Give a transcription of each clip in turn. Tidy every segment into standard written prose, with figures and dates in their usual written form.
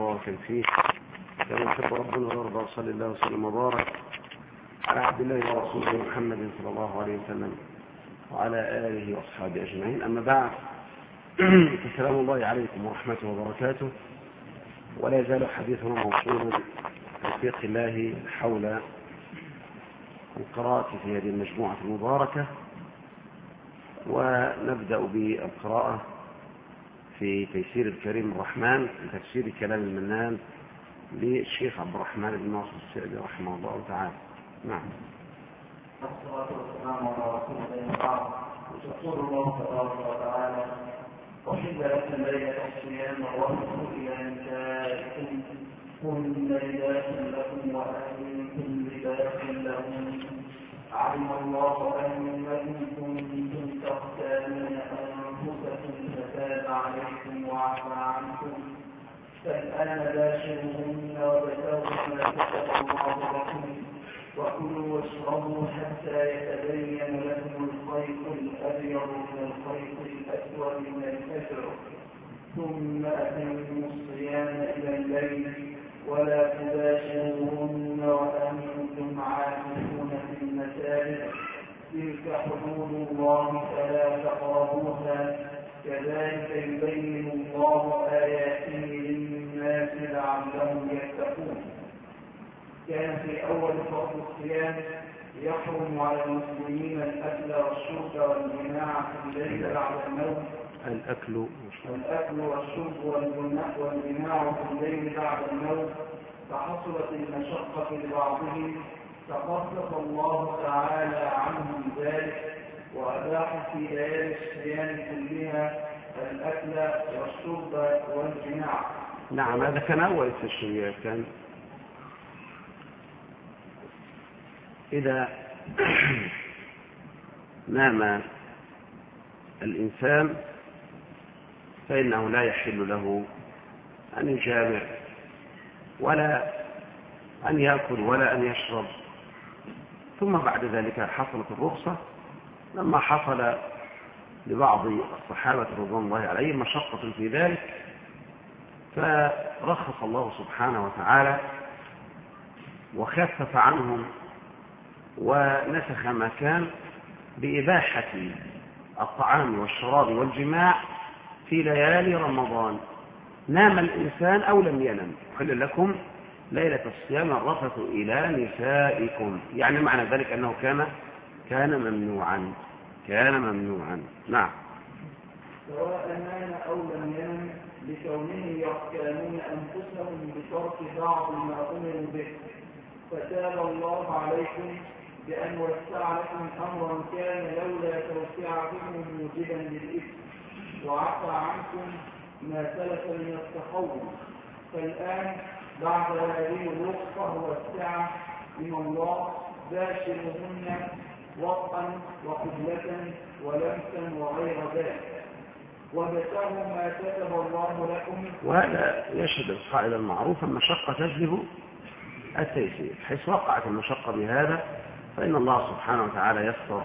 مباركا فيه كما يحب ربنا ويرضى. وصلى الله وسلم وبارك على عبد الله ورسوله محمد صلى الله عليه وسلم وعلى آله وأصحابه أجمعين. أما بعد، فسلام الله عليكم ورحمته وبركاته. ولا يزال حديثنا موصولا توفيق الله حول القراءة في هذه المجموعة المباركة، ونبدأ بالقراءة في تيسير الكريم الرحمن في تفسير كلام المنان للشيخ عبد الرحمن بن ناصر السعدي رحمه الله تعالى. نعم. والصلاة والسلام على رسول الله. يقول الله تبارك وتعالى: أحل لكم ليلة الصيام الرفث إلى نسائكم هن لباس لكم وأنتم لباس لهم علم الله أنكم كنتم تختانون أنفسكم فتاب عليكم وعفى عنكم فالآن باشروهن وابتغوا ما كتب الله لكم وكلوا واشربوا حتى يتبين لكم الخيط الأبيض من الخيط الأسود من الفجر ثم أتموا الصيام إلى الليل ولا تباشروهن وأنتم عاكفون في المساجد تلك حدود الله فلا تقربوها كذلك يبين الله آياته للناس لعلهم يتقون. كان في أول فرض الصيام يحرم على المسلمين الأكل والشرب والجماع في الليل بعد النوم. الأكل والشرب والجماع في الليل بعد النوم، فحصلت المشقة لبعضهم فخفف الله تعالى عنهم ذلك وأباح في ليالي الصيام كلها الأكل والشرب والجماع. نعم، هذا كان أول التشريع. كان إذا نام الإنسان فإنه لا يحل له أن يجامع ولا أن يأكل ولا أن يشرب. ثم بعد ذلك حصلت الرخصة لما حصل لبعض الصحابة رضوان الله عليهم مشقة في ذلك، فرخص الله سبحانه وتعالى وخفف عنهم ونسخ ما كان بإباحة الطعام والشراب والجماع في ليالي رمضان. نام الإنسان أو لم ينم حل لكم ليلة الصيام الرفث إلى نسائكم، يعني معنى ذلك أنه كان ممنوعا. نعم. سواء نام أو لم ينم لكونه يختانون أنفسهم بترك بعض ما أمروا به، فتاب الله عليكم بأن وسع لكم أمرا كان لولا توسعكم موجبا للإثم وعفى عنكم ما سلف من التخوف. فالآن بعد هذه الرخصة والسعة من الله باشروهن وطئا وقبلة ولمسا وغير ذلك وابتغوا ما كتب الله لكم. وهذا يشهد القاعدة المعروفة: المشقة تجلب التيسير. حيث وقعت المشقة بهذا فإن الله سبحانه وتعالى يسر.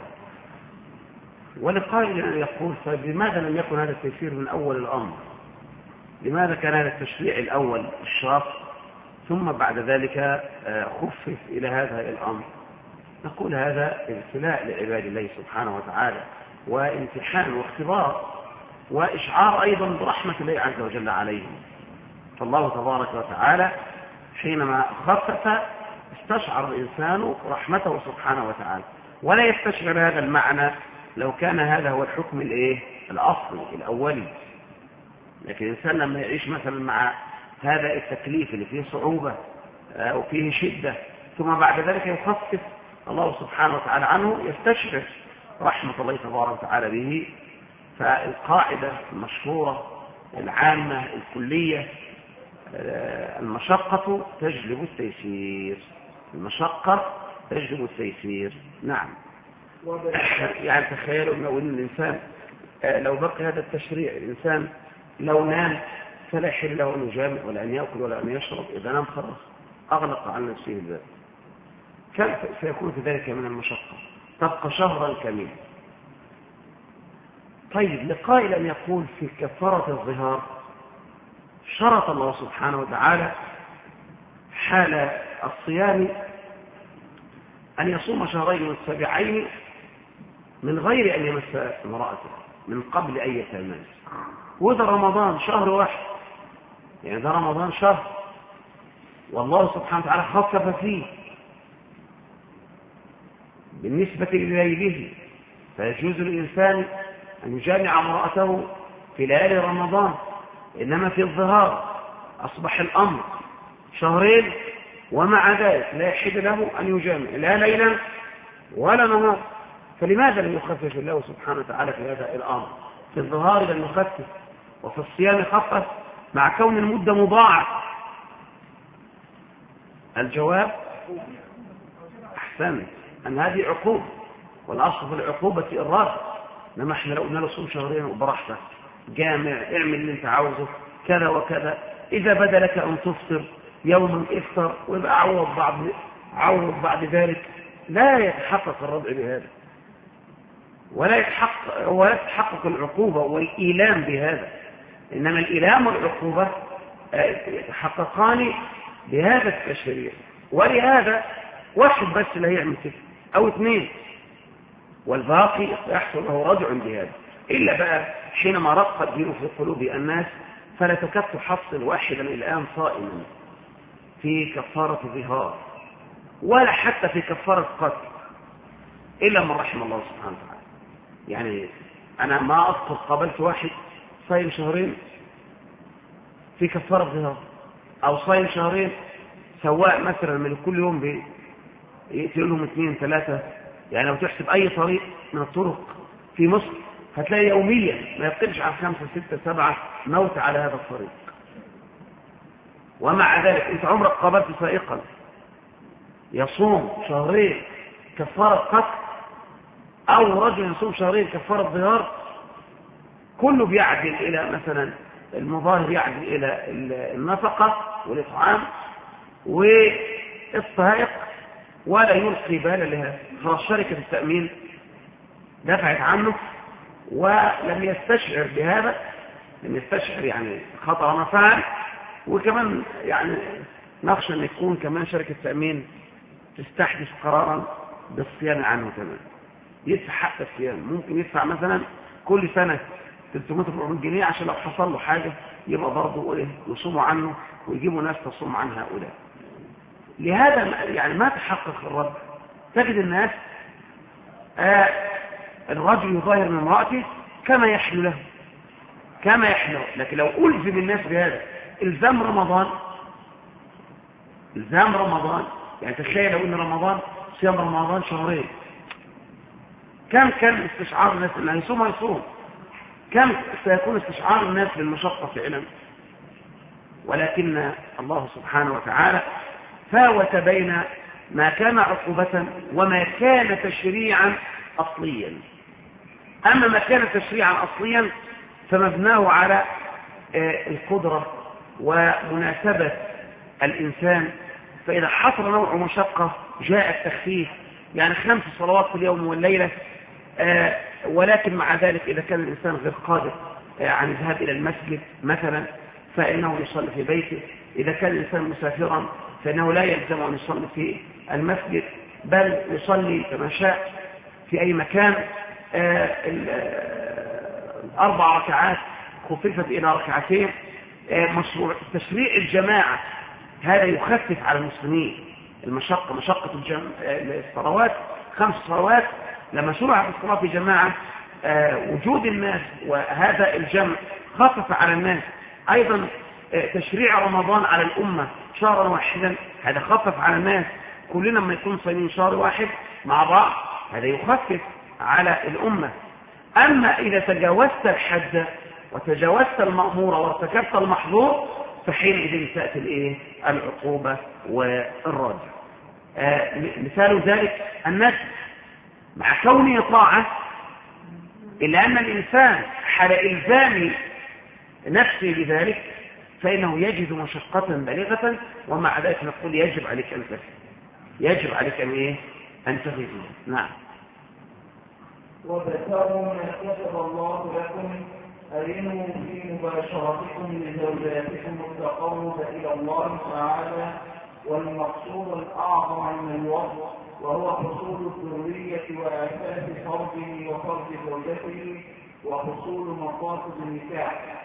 ولقائل أن يقول: فلماذا لم يكن هذا التيسير من أول الأمر؟ لماذا كان هذا التشريع الأول الشاق ثم بعد ذلك خفف إلى هذا الأمر؟ نقول: هذا ابتلاء لعباد الله سبحانه وتعالى وامتحان واختبار وإشعار أيضا برحمة الله عز وجل عليهم. فالله تبارك وتعالى حينما خفف استشعر الإنسان رحمته سبحانه وتعالى، ولا يستشعر هذا المعنى لو كان هذا هو الحكم الأصلي الأولي. لكن الإنسان لما يعيش مثلا مع هذا التكليف اللي فيه صعوبة وفيه شدة ثم بعد ذلك يخفف الله سبحانه وتعالى عنه، يستشعر رحمة الله تبارك وتعالى به. فالقاعدة المشهورة العامة الكلية: المشقة تجلب التيسير. المشقة تجلب التيسير. نعم. يعني تخيلوا لو أن الإنسان لو بقي هذا التشريع، الإنسان لو نام فلا يحل له أن يجامع ولا أن يأكل ولا أن يشرب. إذا نام خلاص أغلق عن نفسه الباب. كيف سيكون في ذلك من المشقة؟ تبقى شهرا كاملا. طيب، لقائل أن يقول في كفارة الظهار شرط الله سبحانه وتعالى حال الصيام أن يصوم شهرين متتابعين من غير أن يمس امرأته من قبل أن يتماس. وده رمضان شهر واحد، يعني ده رمضان شهر، والله سبحانه وتعالى خفف فيه بالنسبة لليله، فيجوز للإنسان أن يجامع امرأته في ليالي رمضان. إنما في الظهار أصبح الأمر شهرين، ومع ذلك لا يحل له أن يجامع لا ليلا ولا نهار. فلماذا لم يخفف الله سبحانه وتعالى في هذا الأمر؟ في الظهار لم يخفف، وفي الصيام خفف مع كون المدة مضاعف. الجواب أحسن أن هذه عقوبة، والأصل في العقوبة الرد. إنما احنا لو قلنا له صوم شهرين وبراحتك، جامع، اعمل اللي انت عاوزه، كذا وكذا، إذا بدا لك أن تفطر يوما افطر، ويبقى عوض بعد ذلك، لا يتحقق الردع بهذا، ولا يتحقق العقوبة والإيلام بهذا. إنما الإيلام والعقوبة يتحققان بهذا التشريع. ولهذا واحد بس لا يعمل كده أو اثنين، والباقي يحصل له ردع بهذا. إلا بقى حينما رق الدين في قلوب الناس، فلا تكاد تحصل واحدا الآن صائما في كفارة ظهار ولا حتى في كفارة قتل إلا من رحم الله سبحانه وتعالى. يعني أنا ما أذكر قابلت واحد صايم شهرين في كفارة ظهار، أو صايم شهرين سواء مثلا من كل يوم يقتل لهم 2 3. يعني لو تحسب أي طريق من الطرق في مصر هتلاقي يوميا ما يقلش عن 5 6 7 موت على هذا الطريق. ومع ذلك أنت عمرك قابلت سائقا يصوم شهرين كفارة قتل، أو رجل يصوم شهرين كفارة ظهار؟ كله بيعدل إلى مثلا المظاهر، يعدل إلى النفقة والإطعام والسائق، ولا يلقي بالا لها. خلاص شركة التأمين دفعت عنه ولم يستشعر بهذا، لم يستشعر يعني خطر ما فعل. وكمان يعني نخشى أن يكون كمان شركة التأمين تستحدث قرارا بالصيانة عنه كمان، يدفع حق الصيانة. ممكن يدفع مثلا كل سنة 300 جنيه عشان لو حصل له حاجة يبقى برضه يصوموا عنه ويجيبوا ناس تصوم عن هؤلاء. لهذا يعني ما تحقق الرد. تجد الناس الرجل يظاهر من امرأته كما يحلو له، كما يحلو. لكن لو ألزم الناس بهذا إلزام رمضان، يعني تخيل لو إن رمضان صيام رمضان شهرين، كم كان استشعار الناس اللي هيصوم؟ كم سيكون استشعار الناس للمشقة فعلا؟ ولكن الله سبحانه وتعالى فاوت بين ما كان عقوبة وما كان تشريعا أصليا. أما ما كان تشريعا أصليا فمبناه على القدرة ومناسبة الإنسان. فإذا حصل نوع مشقة جاء التخفيف، يعني 5 صلوات في اليوم والليلة. ولكن مع ذلك إذا كان الإنسان غير قادر عن الذهاب إلى المسجد مثلا فإنه يصلي في بيته. إذا كان الإنسان مسافرا فإنه لا يلزم أن يصلي في المسجد، بل يصلي كما شاء في أي مكان. 4 ركعات خففت إلى 2 مشروع تشريع الجماعة، هذا يخفف على المسلمين مشقة الصلوات 5 صلوات. لما شرع في الصلاة في جماعة وجود الناس وهذا الجمع خفف على الناس. أيضا تشريع رمضان على الأمة شهرا واحدا، هذا خفف على الناس. كلنا لما يكون صايمين شهر واحد مع بعض هذا يخفف على الأمة. أما إذا تجاوزت الحد وتجاوزت المأمور وارتكبت المحظور فحينئذ تأتي العقوبة والرد. مثال ذلك النفس مع كونه طاعة، إلا أن الإنسان حال إلزام نفسه بذلك فإنه يجد مشقة بالغة، ومع ذلك نقول يجب عليك أن تفعل، يجب عليك أن تفعل. نعم. وابتغوا ما كتب الله لكم أرنوا في مباشرتكم لزوجاتكم التقرب إلى الله تعالى والمقصود الأعظم من الوصف وهو حصول الذرية وأساس فرجه وفرج زوجته وحصول مقاصد النكاح.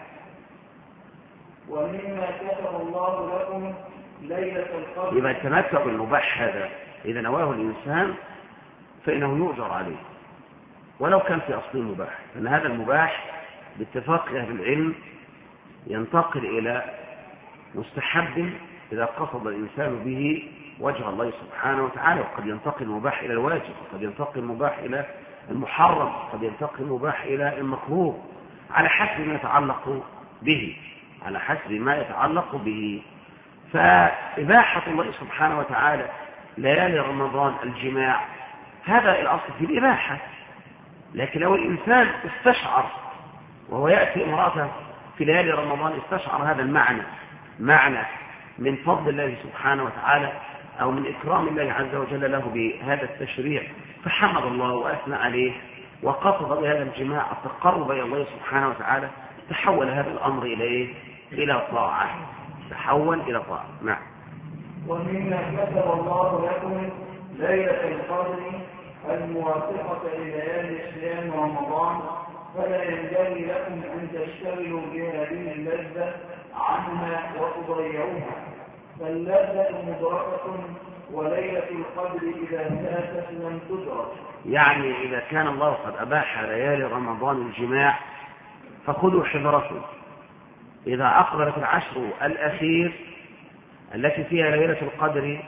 ومما كتب الله لكم ليلة القدر. يبقى التمتع بالمباح هذا إذا نواه الإنسان فإنه يؤجر عليه ولو كان في أصله مباح، لأن هذا المباح باتفاق أهل العلم ينتقل إلى مستحب إذا قصد الإنسان به وجه الله سبحانه وتعالى، وقد ينتقل المباح إلى الواجب، وقد ينتقل المباح إلى المحرم، وقد ينتقل المباح إلى المكروه على حسب ما يتعلق به، على حسب ما يتعلق به. فإباحة الله سبحانه وتعالى ليالي رمضان الجماع هذا الأصل في الإباحة، لكن لو الإنسان استشعر وهو يأتي امرأته في ليالي رمضان استشعر هذا معنى من فضل الله سبحانه وتعالى أو من إكرام الله عز وجل له بهذا التشريع فحمد الله وأثنى عليه وقصد بهذا الجماع التقرب إلى الله سبحانه وتعالى، تحول هذا الأمر إلى طاعة، تحول إلى طاعة. نعم. ومما كتب الله لكم ليلة القدر الموافقة لليالي صيام رمضان، فلا ينبغي لكم أن تشتغلوا بهذه اللذة عنها وتضيعوها، فاللذة مدركة وليلة القدر إذا فاتت لم تدرك. يعني إذا كان الله قد أباح ليالي رمضان الجماع فخذوا حذركم، إذا أقبلت العشر الأخير التي فيها ليلة القدر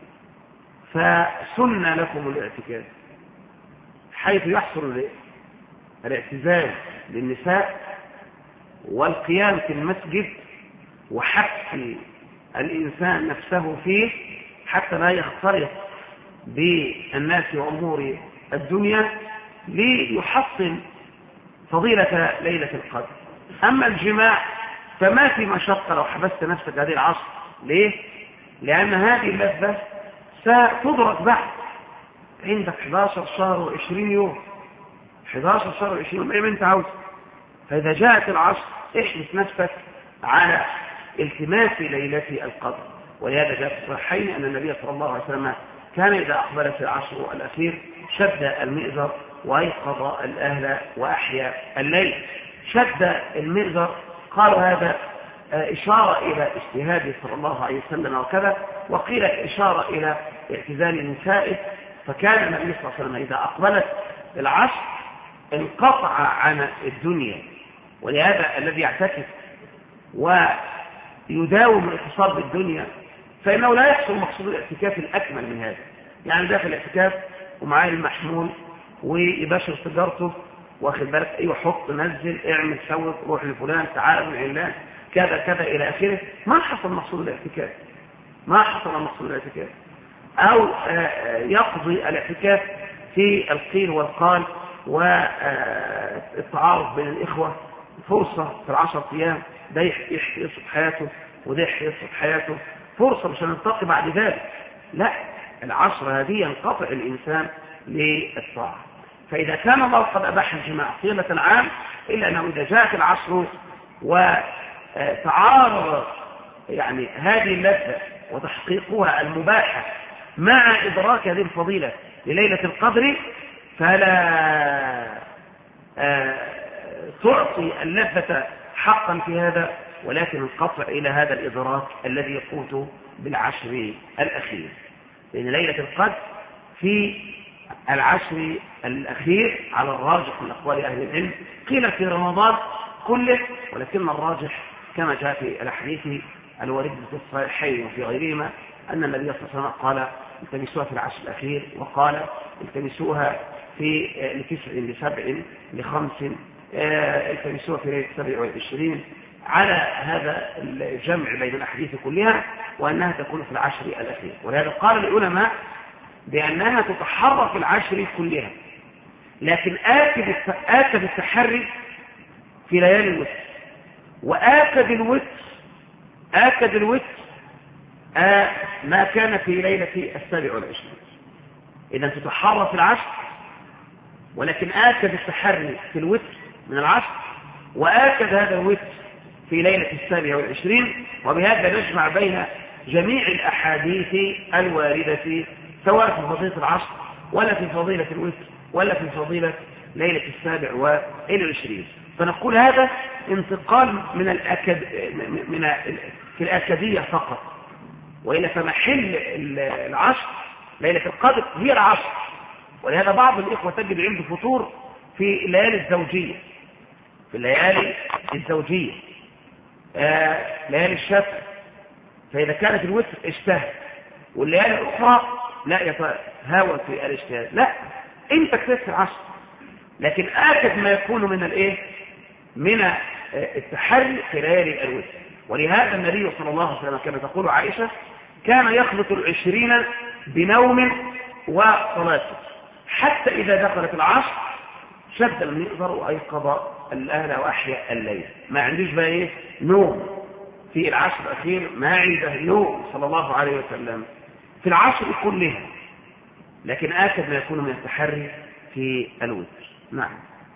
فسن لكم الاعتكاف، حيث يحصل الاعتزال للنساء والقيام في المسجد وحبس الإنسان نفسه فيه حتى لا يختلط بالناس وأمور الدنيا ليحصل فضيلة ليلة القدر. أما الجماع فما في مشقة لو حبست نفسك هذه العصر. ليه؟ لأن هذه اللذة ستدرك بعد عندك 11 شهر و20 يوم، 11 شهر و20 يوم، ايه ما انت عاوز. فإذا جاءت العصر احبس نفسك على التماس ليلة القدر. ولهذا جاء في الصحيحين أن النبي صلى الله عليه وسلم كان إذا أقبلت العشر الأخير شد المئزر وأيقظ الأهل وأحيا الليل. شد المئزر قالوا هذا إشارة إلى اجتهاده صلى الله عليه وسلم وكذا، وقيل إشارة إلى اعتزال نسائه، فكان النبي صلى الله عليه وسلم إذا أقبلت العصر انقطع عن الدنيا. ولهذا الذي يعتكف ويداوم الاتصال بالدنيا فإنه لا يحصل مقصود الاعتكاف الأكمل من هذا. يعني داخل الاعتكاف ومعاه المحمول ويباشر سيجارته واخد بالك، ايوه حط نزل اعمل سوي روح لفلان تعال من علان كذا كذا الى اخره، ما حصل مقصود الاعتكاف، ما حصل مقصود الاعتكاف. او يقضي الاعتكاف في القيل والقال والتعارف بين الاخوه، فرصه في 10 ايام ده يحيي حياته وده يحيي حياته، فرصه مش هنلتقي بعد ذلك. لا، العشر هذه ينقطع الانسان للطاعه. فإذا كان الله قد أباح الجماع طيلة العام، إلا أنه إذا جاءت العصر وتعارض يعني هذه اللذة وتحقيقها المباحة مع إدراك هذه الفضيلة لليلة القدر، فلا تعطي اللذة حقا في هذا، ولكن انقطع إلى هذا الإدراك الذي يفوت بالعشر الأخير. لأن ليلة القدر في العشر الأخير على الراجح من أقوال أهل العلم، قيل في رمضان كله، ولكن الراجح كما جاء في الأحاديث الواردة في الصحيحين وفي غيرهما أن النبي صلى الله عليه وسلم قال التمسوها في العشر الأخير، وقال التمسوها في لتسع لسبع لخمس، التمسوها في ليلة 27، على هذا الجمع بين الأحاديث كلها وأنها تكون في العشر الأخير. ولهذا قال العلماء بأنها تتحرك في العشر كلها، لكن آكد التحري في ليالي الوتر، وآكد الوتر ما كان في ليلة 27. إذا تتحرك في العشر، ولكن آكد التحري في الوتر من العشر، وآكد هذا الوتر في ليلة 27، وبهذا نجمع بين جميع الأحاديث الواردة سواء في فضيلة العصر ولا في فضيلة الوتر ولا في فضيلة ليلة 27. فنقول هذا انتقال في الأكدية فقط، وإلا فمحل العصر ليلة القدر هي العصر. ولهذا بعض الإخوة تجد عنده فطور في الليالي الزوجية، ليالي الشتاء، فإذا كانت الوتر اجتهد والليالي الأخرى لا يتهاون في الاجتهاد، لا، انت اجتهد في العصر، لكن آكد ما يكون من التحري في ليالي الوتر. ولهذا النبي صلى الله عليه وسلم كما تقول عائشة كان يخلط 20 بنوم وصلاة، حتى إذا دخلت العصر شد المئزر وأيقظ الأهل وأحيا الليل. ما عندوش بقى نوم في العصر الأخير، ما عنده نوم صلى الله عليه وسلم في العصر كلها، لكن آكد ما يكون من التحري في الوتر. نعم.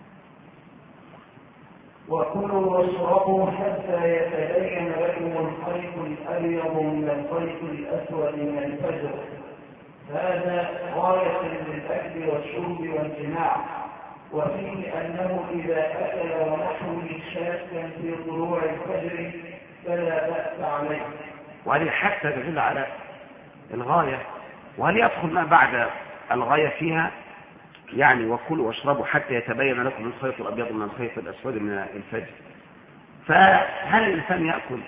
وكلوا واشربوا حتى يتبين لكم الخيط الأبيض من الخيط الأسود من الفجر، هذا غاية للأكل والشرب والجماع. وفيه أنه إذا أكل ونحوه شاكا في طلوع الفجر فلا بأس عليه. وهذه حتى تدل على الغاية، وهل يدخل ما بعد الغاية فيها؟ يعني وكلوا واشربوا حتى يتبين لكم الخيط الأبيض من الخيط الأسود من الفجر. فهل الإنسان يأكل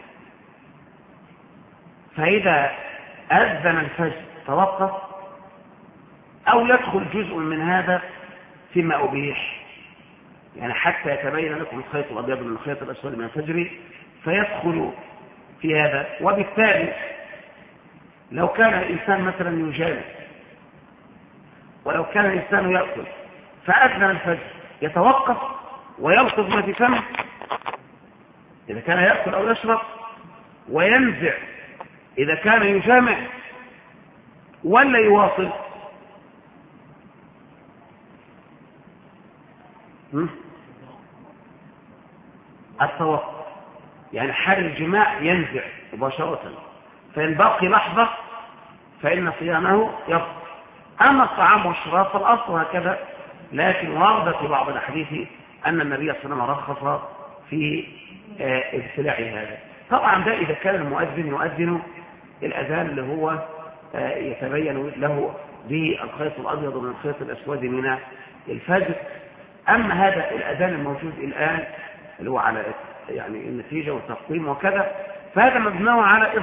فإذا أذن الفجر توقف، أو يدخل جزء من هذا فيما أبيح؟ يعني حتى يتبين لكم الخيط الأبيض من الخيط الأسود من الفجر فيدخل في هذا. وبالتالي لو كان الإنسان مثلا يجامع، ولو كان الإنسان يأكل فأذن الفجر يتوقف ويلفظ ما في فمه إذا كان يأكل أو يشرب، وينزع إذا كان يجامع، ولا يواصل؟ التوقف يعني حال الجماع ينزع مباشرة، فإن باقي لحظة فإن صيامه يبطل. أما الطعام والشراب فالأصل هكذا، لكن ورد في بعض الأحاديث أن النبي صلى الله عليه وسلم رخص في ابتلاع هذا. طبعا ده إذا كان المؤذن يؤذن الأذان اللي هو يتبين له به الخيط الأبيض من الخيط الأسود من الفجر. أما هذا الأذان الموجود الآن اللي هو على يعني النتيجة والتقويم وكذا، فهذا مبناه على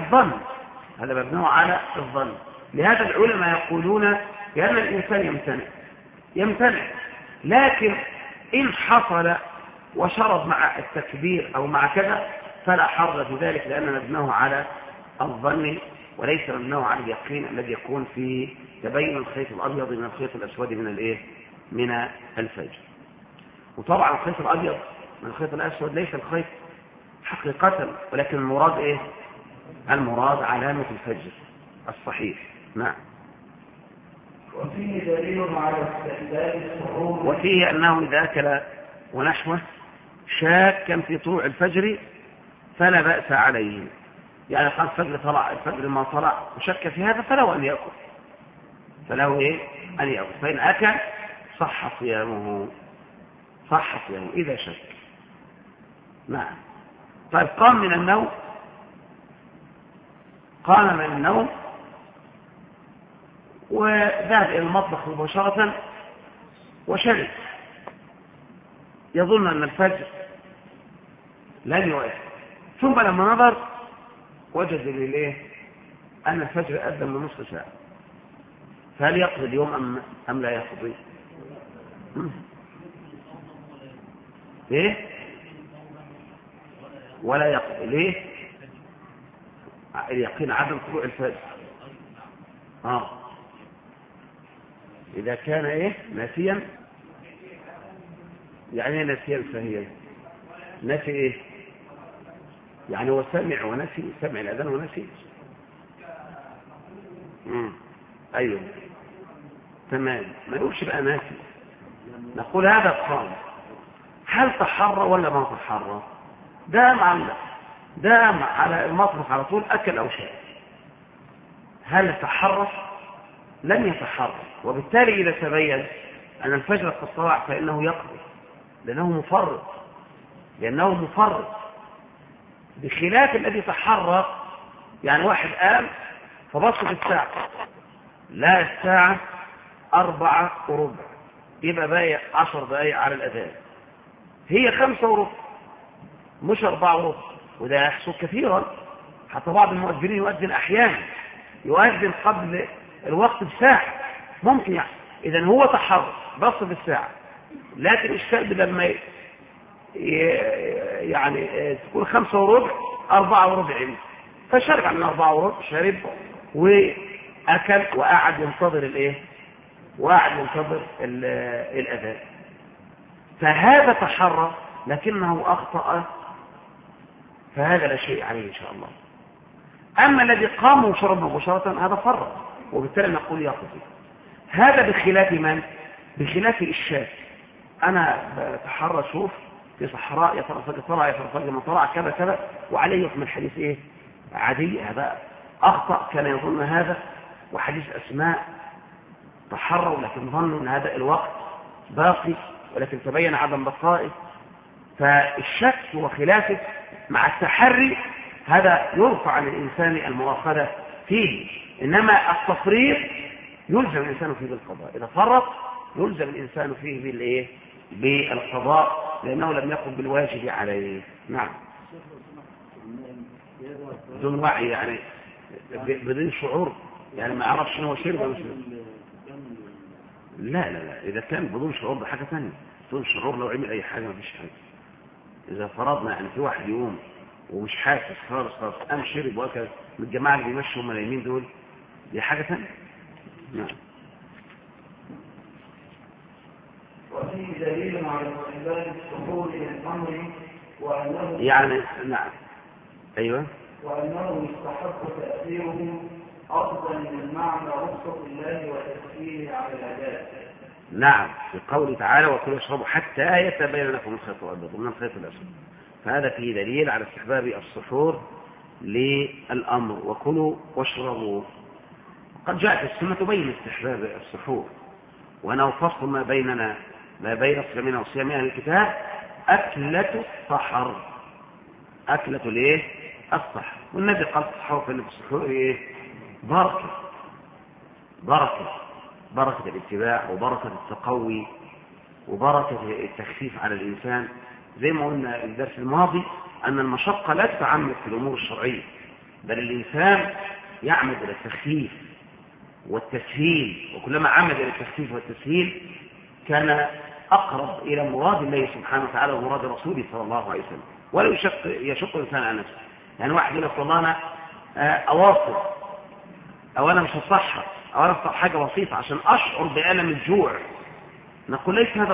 الظن. لهذا العلماء يقولون بأن الإنسان يمتنع، لكن إن حصل وشرب مع التكبير أو مع كذا فلا حرج في ذلك، لأن مبناه على الظن وليس مبناه على اليقين الذي يكون في تبين الخيط الأبيض من الخيط الأسود من الفجر. وطبعا الخيط الأبيض من الخيط الأسود ليس الخيط حقيقة، ولكن المراد المراد علامة الفجر الصحيح. نعم. وفيه دليل على استحباب السحور، وفيه أنه إذا أكل ونحوه شاكا في طلوع الفجر فلا بأس عليه. يعني قال الفجر ما طلع وشك في هذا فله أن يأكل، فإن أكل صح صيامه إذا شك. نعم. طيب قام من النوم وذهب إلى المطبخ مباشرة وشرب، يظن أن الفجر لن يؤذن، ثم لما نظر وجد أن الفجر أذن من نصف ساعة، فهل يقضي اليوم أم لا يقضي؟ ولا يقضي. ليه؟ اليقين عدم طلوع الفجر. إذا كان ناسيا، يعني ناسيا فهي نسي يعني هو سمع ونسي، سمع الأذان ونسي. أيوه تمام، ما نقولش بقى ناسي، نقول هذا الصام هل تحرى ولا ما تحرى؟ دام على المطبخ على طول، أكل أو شاء. هل تحرى؟ لم يتحرى، وبالتالي إذا تبين أن الفجر قد طلع فإنه يقضي، لأنه مفرط، بخلاف الذي تحرى. يعني واحد قام فبص في الساعة، لا الساعة 4:15، يبقى باقي 10 دقايق على الأذان، هي 5:15 مش 4:15، وده يحصل كثيرا. حتى بعض المؤذنين يؤذن أحيانا يؤذن قبل الوقت بساعة، ممكن يعني. إذن هو تحرك بص في الساعة، لكن الشاب لما يعني تكون 5:15 4:15 فشرب عن 4:15، شرب وأكل وقعد ينتظر الأذان، فهذا تحرى لكنه أخطأ، فهذا لا شيء عليه إن شاء الله. أما الذي قام وشرب مباشرة هذا فرط، وبالتالي نقول يقضي. هذا بخلاف من؟ بخلاف الشاة. أنا بتحرى شوف في صحراء يترفق من طلع كذا كذا وعليه يحمل حديث عادي، هذا أخطأ، كان يظن هذا. وحديث أسماء تحروا لكن ظنوا أن هذا الوقت باقي، ولكن تبين عدم بقائه. فالشك وخلافه مع التحري هذا يرفع عن الإنسان المؤاخذة فيه، إنما التفريط يلزم الإنسان فيه بالقضاء. إذا فرط يلزم الإنسان فيه بالقضاء، لأنه لم يقم بالواجب عليه. نعم، بدون وعي، يعني بدون شعور، يعني ما عرفش انه شرب ولا شرب. لا إذا كان بدون شعور ده حاجة ثانية. بدون شعور لو عمل أي حاجة ما فيش حاجة. إذا فرضنا يعني في واحد يقوم ومش حاسس خالص قام شرب وأكل من الجماعة اللي بيمشوا هم اليمين دول، دي حاجة ثانية. نعم. وفيه دليل على استحباب السحور للأمر وأنه يعني نعم أيوة، وأنه يستحب تأثيره أفضل من معنى رخصة الله وتسهيله على الأداء. نعم، في قوله تعالى وكلوا واشربوا حتى يتبين لكم الخيط الأبيض من الخيط الأسود، فهذا فيه دليل على استحباب السحور للأمر وكلوا واشربوا. قد جاءت السنة تبين استحباب السحور، وأنه فصل ما بين صيامنا وصيام أهل الكتاب أكلة السحر، أكلة السحر. والنبي قال السحور في السحور بركة الاتباع وبركة التقوي وبركة التخفيف على الإنسان. زي ما قلنا الدرس الماضي أن المشقة لا تتعمد في الأمور الشرعية، بل الإنسان يعمد إلى التخفيف والتسهيل، وكلما عمد إلى التخفيف والتسهيل كان أقرب إلى مراد الله سبحانه وتعالى ومراد رسوله صلى الله عليه وسلم، ولو يشق الإنسان على نفسه. يعني واحد يقول لك والله أنا أواصل، أو أنا مش هصحى، أو أنا أفطر حاجة بسيطة عشان أشعر بألم الجوع، نقول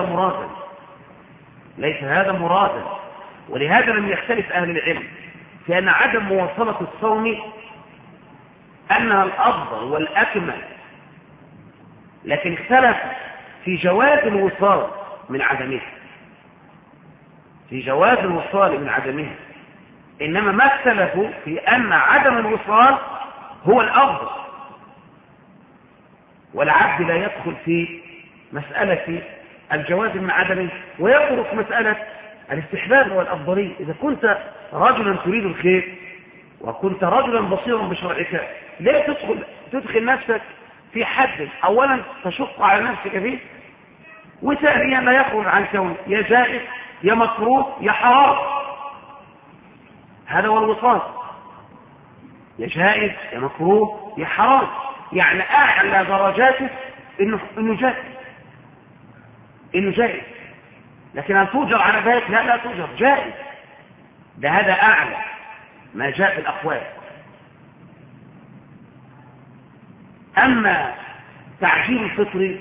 ليس هذا مرادا. ولهذا لم يختلف أهل العلم في أن عدم مواصلة الصوم أنها الأفضل والأكمل، لكن اختلف في جواز الوصال من عدمها، إنما ما اختلفوا في أن عدم الوصال هو الأفضل، والعبد لا يدخل في مسألة الجواز من عدمه، ويترك مسألة الاستحباب والأفضلية. إذا كنت رجلا تريد الخير وكنت رجلا بصيرا بشرعك، لا تدخل نفسك في حد أولا تشق على نفسك فيه، وثانيا لا يخرج عن كون يا جائز يا مكروه يا حرام. هذا هو الوصال، يا جائز يا مكروه يا حرام، يعني أعلى درجاته إنه جائز، لكن هل توجر على ذلك؟ لا توجر، جائز. ده هذا أعلى ما جاء في الأقوال. أما تعجيل الفطر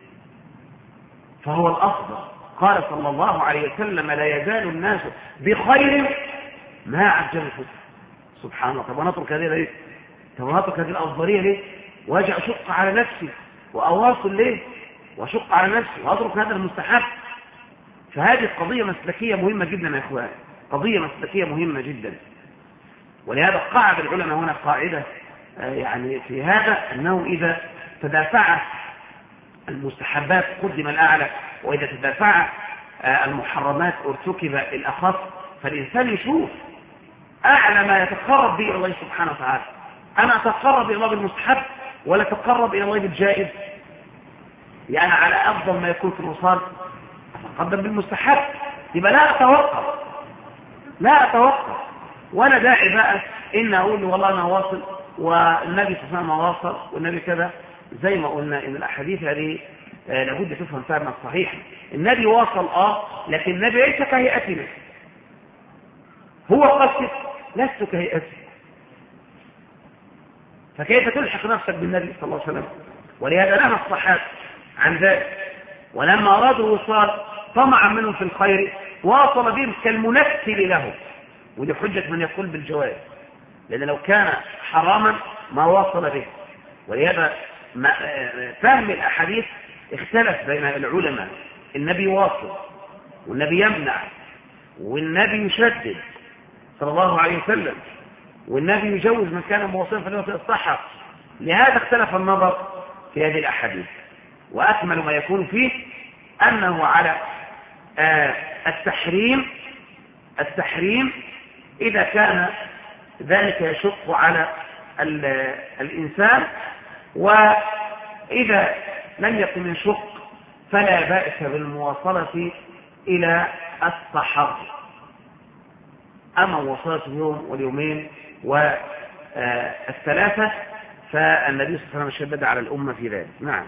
فهو الأفضل. قال صلى الله عليه وسلم لا يزال الناس بخير ما عجل الفطر. سبحان الله. طب ونترك هذه الأفضلية ليه؟ واجي أشق على نفسي وأواصل ليه؟ وأشق على نفسي وأترك هذا المستحب؟ فهذه قضية مسلكية مهمة جدا يا إخوان، قضية مسلكية مهمة جدا. ولهذا قاعد العلماء هنا قاعدة يعني في هذا، أنه إذا تدافع المستحبات قدم الأعلى، وإذا تدافع المحرمات ارتكب الأخف، فالإنسان يشوف أعلى ما يتقرب به إلى الله سبحانه وتعالى. أنا أتقرب إلى الله بالمستحب ولا أتقرب إلى الله بالجائز؟ يعني على أفضل ما يكون في الوصال أتقدم بالمستحب، يبقى لا أتوقف ولا داعي بقى إن أقول والله أنا واصل والنبي صلى الله عليه وسلم واصل والنبي كذا. زي ما قلنا إن الأحاديث هذه لابد تفهم فهما صحيحا. النبي واصل لكن النبي ليس كهيئتنا، هو قصد لست كهيئتي، فكيف تلحق نفسك بالنبي صلى الله عليه وسلم؟ ولهذا نهى الصحابة عن ذلك، ولما أرادوا الوصال طمعا منهم في الخير واصل بهم كالمنكل له، ودي حجة من يقول بالجواز، لأن لو كان حراما ما واصل به. ولهذا فهم الأحاديث اختلف بين العلماء، النبي واصل والنبي يمنع والنبي يشدد صلى الله عليه وسلم، والنبي يجوز من كان مواصلا فليوصل الصحة. لهذا اختلف النظر في هذه الأحاديث، وأكمل ما يكون فيه أنه على التحريم إذا كان ذلك يشق على الإنسان، وإذا لم يكن يشق فلا بأس بالمواصلة إلى الصحر. أما مواصلة اليوم واليومين والثلاثة فالنبي صلى الله عليه وسلم شدد على الأمة في ذلك. نعم.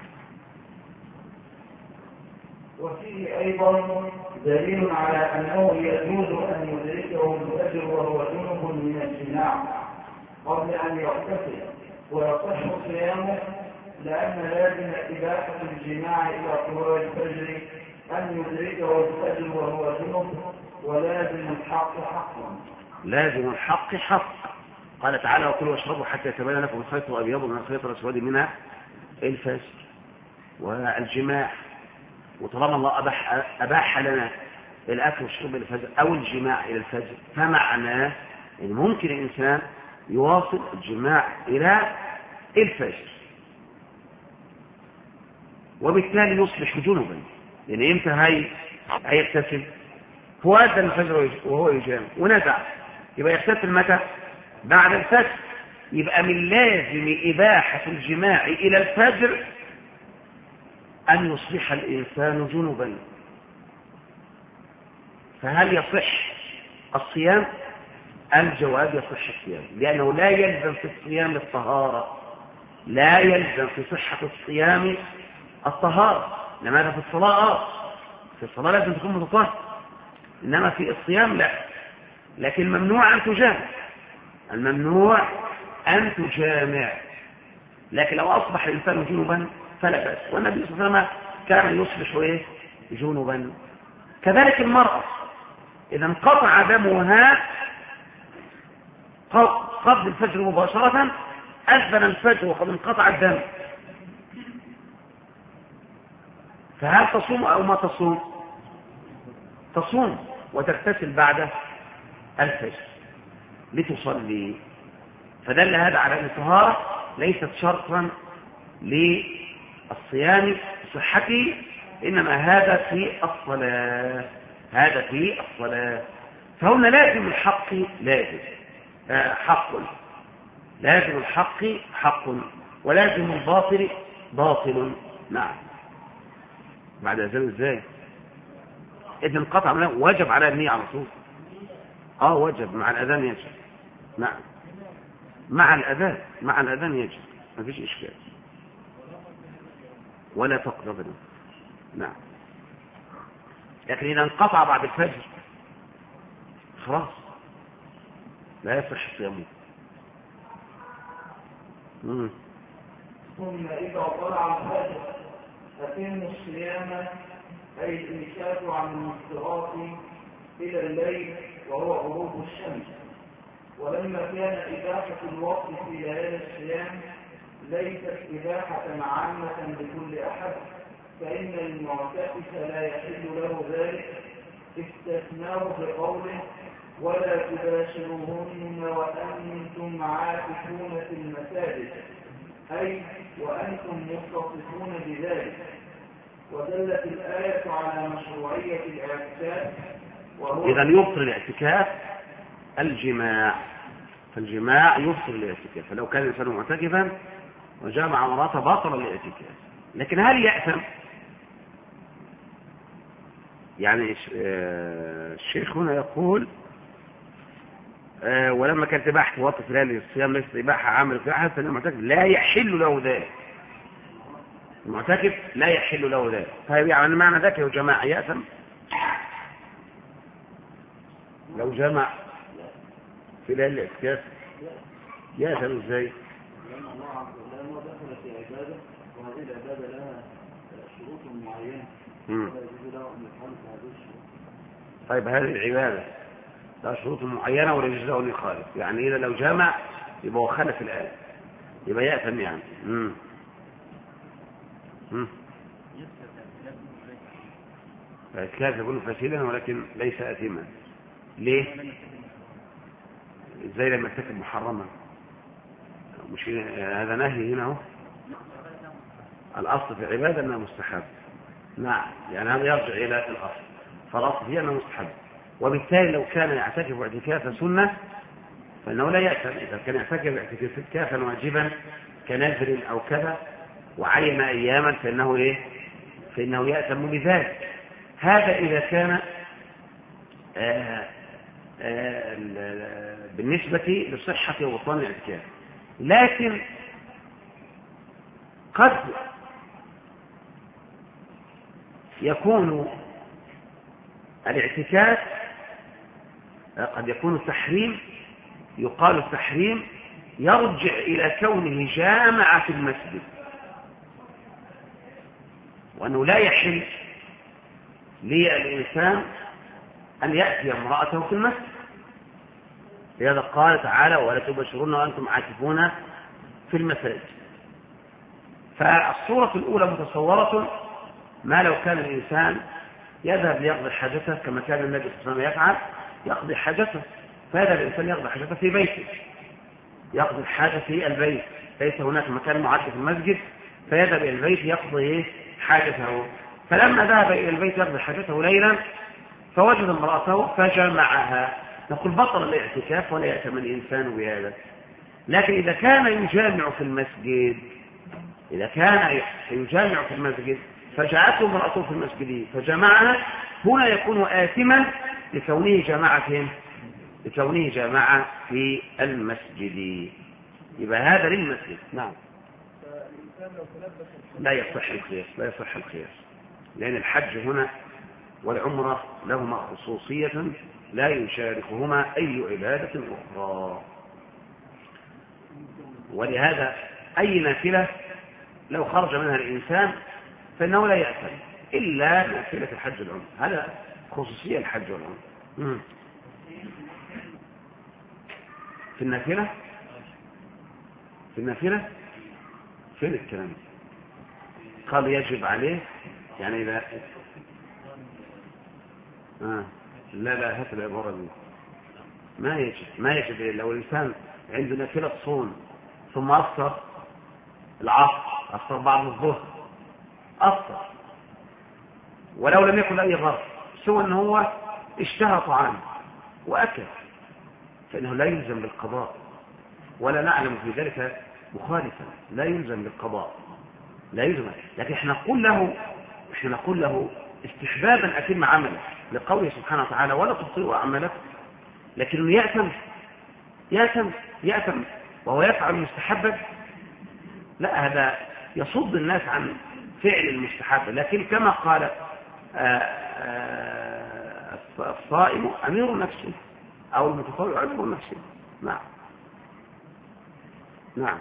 وفيه أيضا دليل على أنه يجوز أن يدركه الفجر وهو جنب من الجماع قبل أن يغتسل ويصح صيامه، لأن لازم إباحة الجماع إلى طلوع الفجر أن يدركه الفجر وهو جنب، ولازم الحق حق. لازم الحق حق. قال تعالى: وكلوا واشربوا حتى يتبين لكم الخيط الأبيض من الخيط الأسود من الفجر. والجماع، وطالما الله أباح لنا الأكل والشرب إلى الفجر أو الجماع إلى الفجر، فمعناه إن ممكن الإنسان يواصل الجماع إلى الفجر، وبالتالي يصبح جنبا. يعني إمتى هيغتسل؟ هو أدى الفجر وهو يجامع ونزع، يبقى يغتسل متى؟ بعد الفجر. يبقى من لازم إباحة الجماع إلى الفجر أن يصبح الإنسان جنبا. فهل يصح الصيام؟ الجواب: يصح الصيام، لأنه لا يلزم في الصيام الطهارة، لا يلزم في صحة الصيام الطهارة. لماذا في الصلاة في الصلاة لازم تكون متطهر، إنما في الصيام لا. لكن ممنوع أن تجامع، الممنوع أن تجامع. لكن لو أصبح الإنسان جنبا فلا بأس، والنبي صلى الله عليه وسلم كان يصبح جنبا. كذلك المرأة إذا انقطع دمها قبل الفجر مباشرة، أذن الفجر وقد انقطع الدم، فهل تصوم أو ما تصوم؟ تصوم وتغتسل بعد الفجر لتصلي. فدل هذا على أن الطهارة ليست شرطا للصيام صحته، إنما هذا في الصلاة، هذا في الصلاة. فهنا لازم الحق حق، لازم الحق حق، ولازم الباطل باطل. نعم. بعد أذان ازاي؟ إذن انقطع وجب على النية على طول. وجب مع الأذان يجب. نعم، مع الأذان يجب، ما فيش إشكال. ولا تقربنا. نعم. لكن إذا انقطع بعد الفجر خلاص لا يصح صيامه. ثم إذا طلع الفجر أتم الصيام، أي الإمساك عن المفطرات إلى الليل وهو غروب الشمس. ولما كان إباحة الوقت في ليالي الصيام ليست إباحة عامة لكل أحد، فإن المعتكف لا يحل له ذلك، استثناه بقوله ولا تباشروهن وأنتم عاكفون في المساجد، أي وأنتم متصفون بذلك. ودلت الآية على مشروعية الاعتكاف، إذا يبطل الاعتكاف الجماع، فالجماع يبطل الاعتكاف. فلو كان الإنسان معتكفا وجامع امرأته بطل الاعتكاف. لكن هل يأثم؟ يعني الشيخ هنا يقول ولما كانت إباحة وقت في ليالي الصيام ليست إباحة عامل في أحد، فإن المعتكف لا يحل له ذلك. المعتكف لا يحل له ذلك. طيب يعني معنى ذلك يا جماعة يأثم؟ لو جمع في ليالي الاعتكاف يأثم ازاي؟ لأن الله عز وجل دخل في عبادة، وهذه العبادة لها شروط معينة ولا يجوز له أن يخالف هذه الشروط. طيب هذه العبادة لها شروط معينة ولا يجوز له أن يخالف، يعني إذا لو جامع يبقى هو خالف الآية، يبقى يأثم يعني. الاعتكاف يكون فاسدا ولكن ليس آثما. ليه؟ ازاي لما يرتكب محرما؟ مش هذا نهي هنا اهو. الاصل في العباده انها مستحب. نعم، يعني هذا يرجع الى الاصل، فالاصل هي انها مستحب. وبالتالي لو كان يعتكف اعتكاف سنه فانه لا يأثم. اذا كان يعتكف اعتكافا واجبا كنذر او كذا وعين اياما فانه ايه؟ فانه يأثم بذلك. هذا اذا كان بالنسبة لصحة وبطلان الاعتكاف. لكن قد يكون الاعتكاف، قد يكون التحريم، يقال التحريم يرجع إلى كونه جامع في المسجد، وأنه لا يحل للإنسان أن يأتي امرأته في المسجد. لهذا قال تعالى ولا تباشرون وأنتم عاكفون في المساجد. فالصورة الأولى متصورة ما لو كان الإنسان يذهب ليقضي حاجته كما كان النبي صلى الله عليه وسلم يفعل، يقضي حاجته، فهذا الإنسان يقضي حاجته في بيته، يقضي الحاجة في البيت، ليس هناك مكان معد في المسجد، فيذهب إلى البيت يقضي حاجته. فلما ذهب إلى البيت يقضي حاجته ليلا فوجد امرأته فجمعها، نقول بطل الاعتكاف ولا يأثم الإنسان بهذا. لكن إذا كان يجامع في المسجد، إذا كان يجامع في المسجد فجاءته امرأته في المسجد فجمعها، هنا يكون آثما لكونه جماعة في المسجد، يبقى هذا للمسجد. نعم. لا يصح القياس، لأن الحج هنا والعمرة لهما خصوصية لا يشاركهما أي عبادة أخرى. ولهذا أي نافلة لو خرج منها الإنسان فإنه لا يأثم إلا نافلة الحج والعمرة، هذا خصوصية الحج والعمرة. في النافلة فين الكلام؟ قال يجب عليه، يعني إذا لا هات العبارة دي. ما يجب لو الإنسان عنده نافلة صوم ثم أفطر العصر، أفطر بعد الظهر، أفطر ولو لم يكن أي ظرف سوى أنه هو اشتهى طعام وأكل، فإنه لا يلزم بالقضاء، ولا نعلم في ذلك مخالفا، لا يلزم بالقضاء، لا يلزم. لكن احنا نقول له استحبابا أتم عمله، لقوله سبحانه وتعالى ولا تبطئوا أعمالكم. لكنه يأثم وهو يفعل مستحبا، لا، هذا يصد الناس عن فعل المستحب. لكن كما قال الصائم أمير نفسه أو المتطوع أمير نفسه. نعم.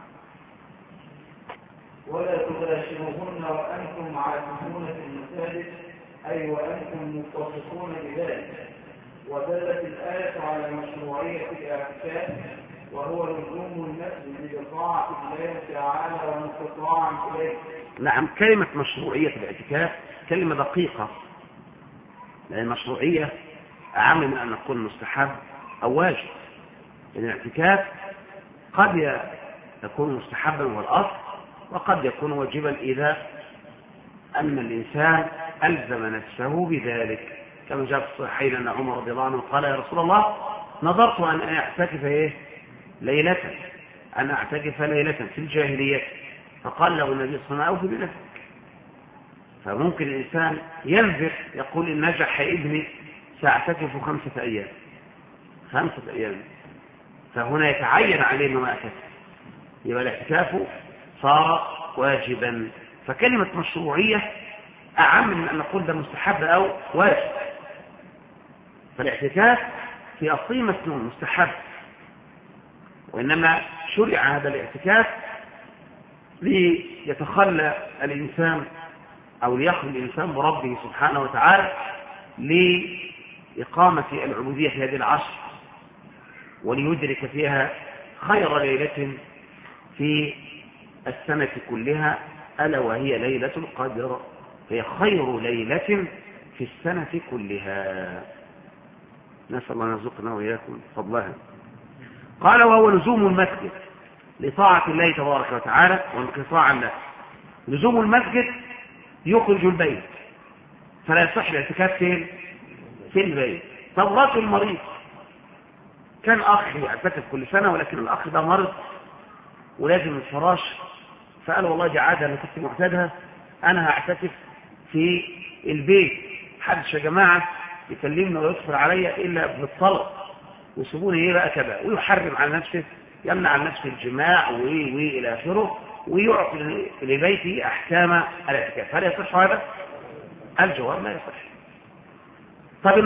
ولا تباشروهن وأنتم عاكفون في المساجد، أي وأنتم متصفون بذلك. ودلت الآية على مشروعية الاعتكاف، وهو لزوم المسجد بطاعة الله تعالى وانقطاعا إليه. نعم، كلمة مشروعية الاعتكاف كلمة دقيقة، لأن المشروعية أعم من أن نقول مستحب أو واجب. لأن الاعتكاف قد يكون مستحبا هو الأصل، وقد يكون واجبا إذا أن الإنسان ألزم نفسه بذلك، كما جاء في الصحيحين أن عمر رضي الله عنه قال يا رسول الله نظرت أن أعتكف ليلة، أن أعتكف ليلة في الجاهلية، فقال له النبي صلى الله عليه وسلم أوفي بنفسك. فممكن الإنسان ينذر يقول إن نجح ابني سأعتكف 5 أيام، 5 أيام، فهنا يتعين عليه أنه ما اعتكف، يبقى الاعتكاف صار واجبا. فكلمة مشروعية أعم من أن نقول ده مستحب أو واجب. فالاعتكاف في أصله مسنون مستحب، وإنما شرع هذا الاعتكاف ليتخلى الإنسان أو ليخلو الإنسان بربه سبحانه وتعالى لإقامة العبودية في هذه العشر، وليدرك فيها خير ليلة في السنة كلها، ألا وهي ليلة القدر، هي خير ليلة في السنة كلها. نسأل الله أن يرزقنا وإياكم فضلها. قال وهو لزوم المسجد لطاعة الله تبارك وتعالى وانقطاعا له. لزوم المسجد يخرج البيت، فلا يصح الاعتكاف في البيت. طب رجل مريض كان أخ يعتكف كل سنة، ولكن الأخ ده مرض ولازم الفراش، فقال والله دي عادة أنا كنت معتادها، أنا هعتكف في البيت، حدش يا جماعة يكلمنا ويدخل عليا إلا بالطلب ويسيبوني بقى كذا، ويحرم على نفسه، يمنع عن نفسه الجماع إلى آخره، ويعطي لبيته أحكام الاعتكاف. هل يصح هذا؟ الجواب لا يصح. طب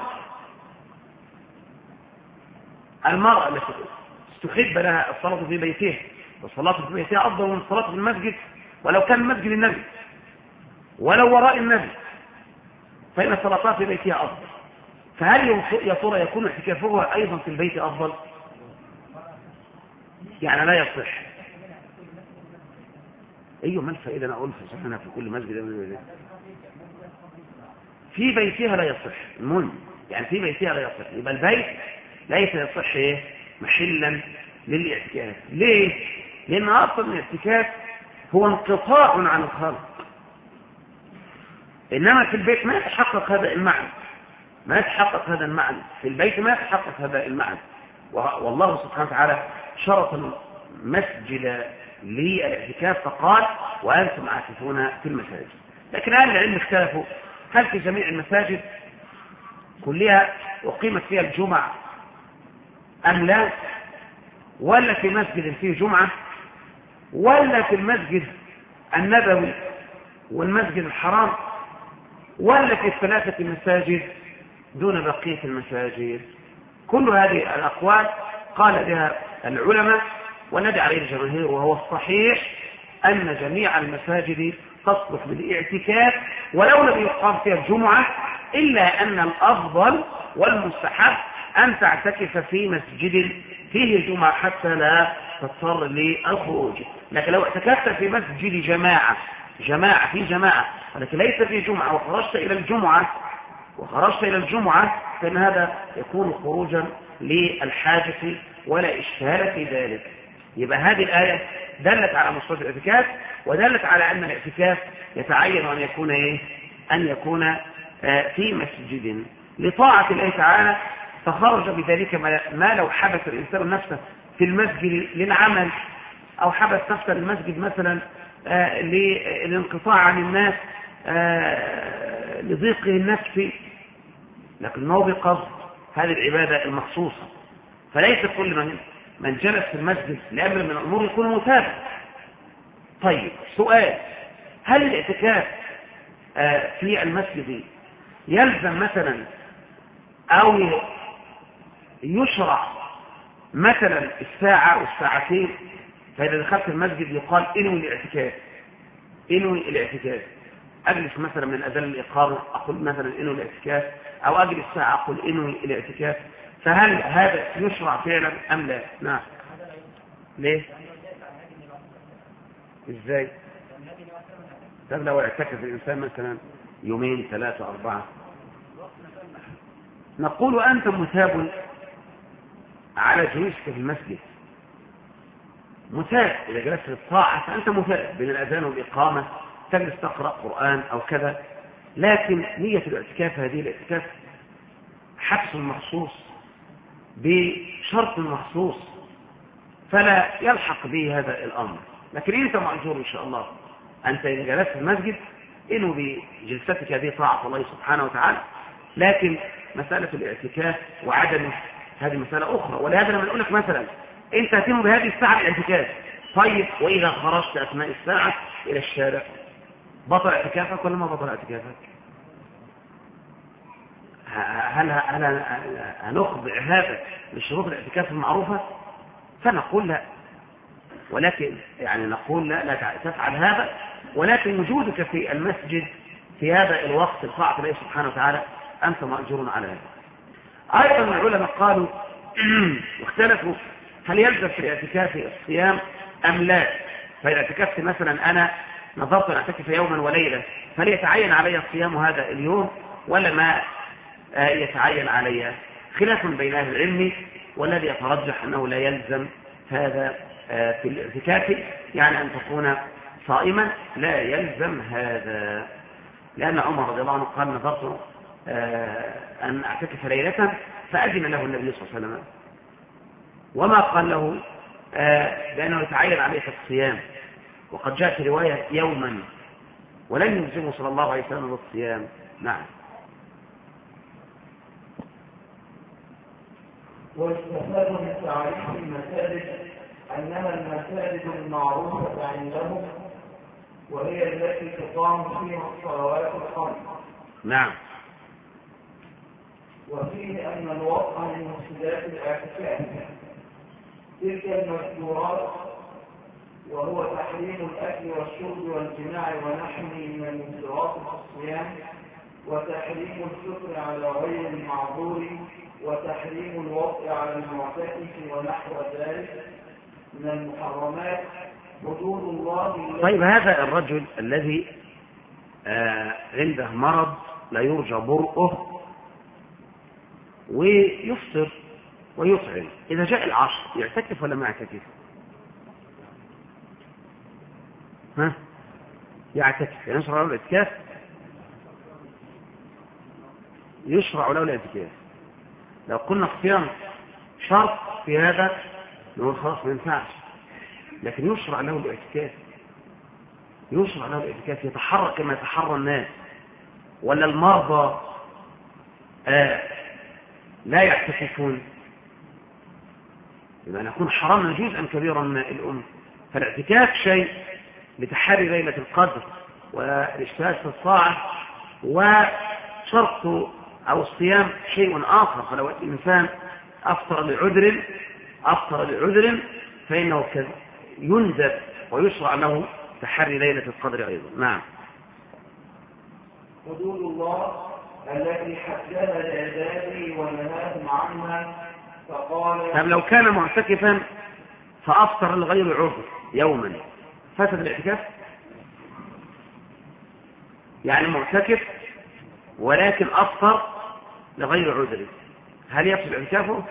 المرأة التي استحب لها الصلاة في بيتها، والصلاة في بيتها أفضل من الصلاة في المسجد، ولو كان مسجد النبي ولو وراء النبي، فإن الصلاة في بيتها أفضل. فهل يا ترى يكون اعتكافها أيضا في البيت أفضل؟ يعني لا يصح. أيوة، ما الفائدة أنا أقول فسحنا في كل مسجد في بيتها لا يصح. المهم يعني في بيتها لا يصح، يبقى البيت ليس يصح محلا للاعتكاف. ليه؟ لأن أصلا الاعتكاف هو انقطاع عن الخلق، إنما في البيت ما يتحقق هذا المعنى، ما يتحقق هذا المعنى في البيت، ما يتحقق هذا المعنى. والله سبحانه وتعالى شرط المسجد للاعتكاف فقال وأنتم عاكفون في المساجد. لكن أهل العلم اختلفوا هل في جميع المساجد كلها أقيمت فيها الجمعة أم لا، ولا في مسجد فيه جمعة، ولا في المسجد النبوي والمسجد الحرام، ولا في الثلاثة مساجد دون بقية المساجد. كل هذه الأقوال قال بها العلماء والذي عليه الجماهير، وهو الصحيح أن جميع المساجد تصلح بالاعتكاف ولو لم يقام فيها الجمعة، إلا أن الأفضل والمستحب أن تعتكف في مسجد فيه الجمعة حتى لا تضطر للخروج. لكن لو اعتكفت في مسجد جماعة في جماعة ولكن ليس في جمعة وخرجت إلى الجمعة فإن هذا يكون خروجا للحاجة ولا إشكال في ذلك. يبقى هذه الآية دلت على مصلحة الاعتكاف، ودلت على أن الاعتكاف يتعين أن يكون في مسجد لطاعة الله تعالى، فخرج بذلك ما لو حبس الإنسان نفسه في المسجد للعمل، أو حبس نفسه للمسجد مثلا للانقطاع عن الناس لضيقه النفسي، لكنه بقصد هذه العبادة المخصوصة. فليس كل من جلس في المسجد لأمر من الأمور يكون متابع. طيب سؤال، هل الاعتكاف في المسجد يلزم مثلا أو يشرع مثلا الساعة والساعتين؟ فإذا دخلت المسجد يقال انوي الاعتكاف، أجلس مثلا من أذان الإقامة أقول مثلا انوي الاعتكاف، أو أجلس ساعة أقول انوي الاعتكاف، فهل هذا يشرع فعلا أم لا؟ نعم. ليه؟ ازاي؟ طب لو اعتكف الإنسان مثلا يومين 3 4 نقول أنت مثاب على جلوسك في المسجد، مثاب إذا جلست في الطاعة فأنت مثاب بين الأذان والإقامة، تجلس تقرأ قرآن أو كذا، لكن نية الاعتكاف هذه الاعتكاف حبس مخصوص بشرط مخصوص، فلا يلحق به هذا الأمر. لكن أنت مأجور إن شاء الله، أنت إذا جلست في المسجد إنه بجلستك هذه طاعة الله سبحانه وتعالى، لكن مسألة الاعتكاف وعدمه هذه مسألة أخرى. ولهذا لما نقول لك مثلا أنت تتم بهذه الساعة الاعتكاف، طيب وإذا خرجت أثناء الساعة إلى الشارع بطل اعتكافك ولا ما بطل اعتكافك؟ هل هنخضع هذا لشروط الاعتكاف المعروفة؟ فنقول لا، ولكن يعني نقول لا تفعل هذا، ولكن وجودك في المسجد في هذا الوقت الطاعة الله سبحانه وتعالى أنت مأجور على هذا. أيضا العلماء قالوا واختلفوا هل يلزم في الاعتكاف الصيام أم لا. فإذا اعتكفت مثلا أنا نظرت أن أعتكف يوما وليلة فهل يتعين علي الصيام هذا اليوم ولا ما يتعين علي؟ خلاف بين أهل العلم، والذي يترجح أنه لا يلزم هذا في الاعتكاف، يعني أن تكون صائما لا يلزم هذا، لأن عمر رضي الله عنه قال نظرت أن أعتكف ليلة فأذن له النبي صلى الله عليه وسلم، وما قال له لأنه يتعين عليه الصيام، وقد جاء في رواية يوما ولن يلزمه صلى الله عليه وسلم بالصيام. نعم. واستفاد من تعريف المساجد أنها المساجد المعروفة عندهم وهي التي تقام فيها الصلوات الخمس. نعم. وفيه أن الوضع من مفسدات الاعتكاف تلك المذكورات، وهو تحريم الأكل والشرب والجماع ونحوه من المفسدات الصيام، وتحريم الفطر على غير المعذور، وتحريم الوضع على المعتكف ونحو ذلك من المحرمات حدود الله. طيب هذا الرجل الذي عنده مرض لا يرجى برؤه ويفطر ويطعم، إذا جاء العصر يعتكف ولا ما يعتكف؟ يعتكف، يعني يشرع له الاعتكاف، يشرع له الاعتكاف. لو قلنا الصيام شرط في هذا نقول خلاص ما ينفعش، لكن يشرع له الاعتكاف، يشرع له الاعتكاف، يتحرك كما يتحرى الناس. ولا المرضى لا يعتكفون، لما نكون حرمنا جزءا كبيرا من الأمة. فالاعتكاف شيء لتحري ليلة القدر والاجتهاد في الطاعة، وشرط أو الصيام شيء آخر. فلو الإنسان أفطر لعذر فإنه يندب ويشرع له تحري ليلة القدر أيضا. نعم. حدود الله التي حدها لعباده ونهاهم عنها، فقال طب لو كان معتكفا فأفطر لغير عذر يوما فسد الاعتكاف؟ يعني معتكف ولكن أفطر لغير عذر، هل يفسد اعتكافه؟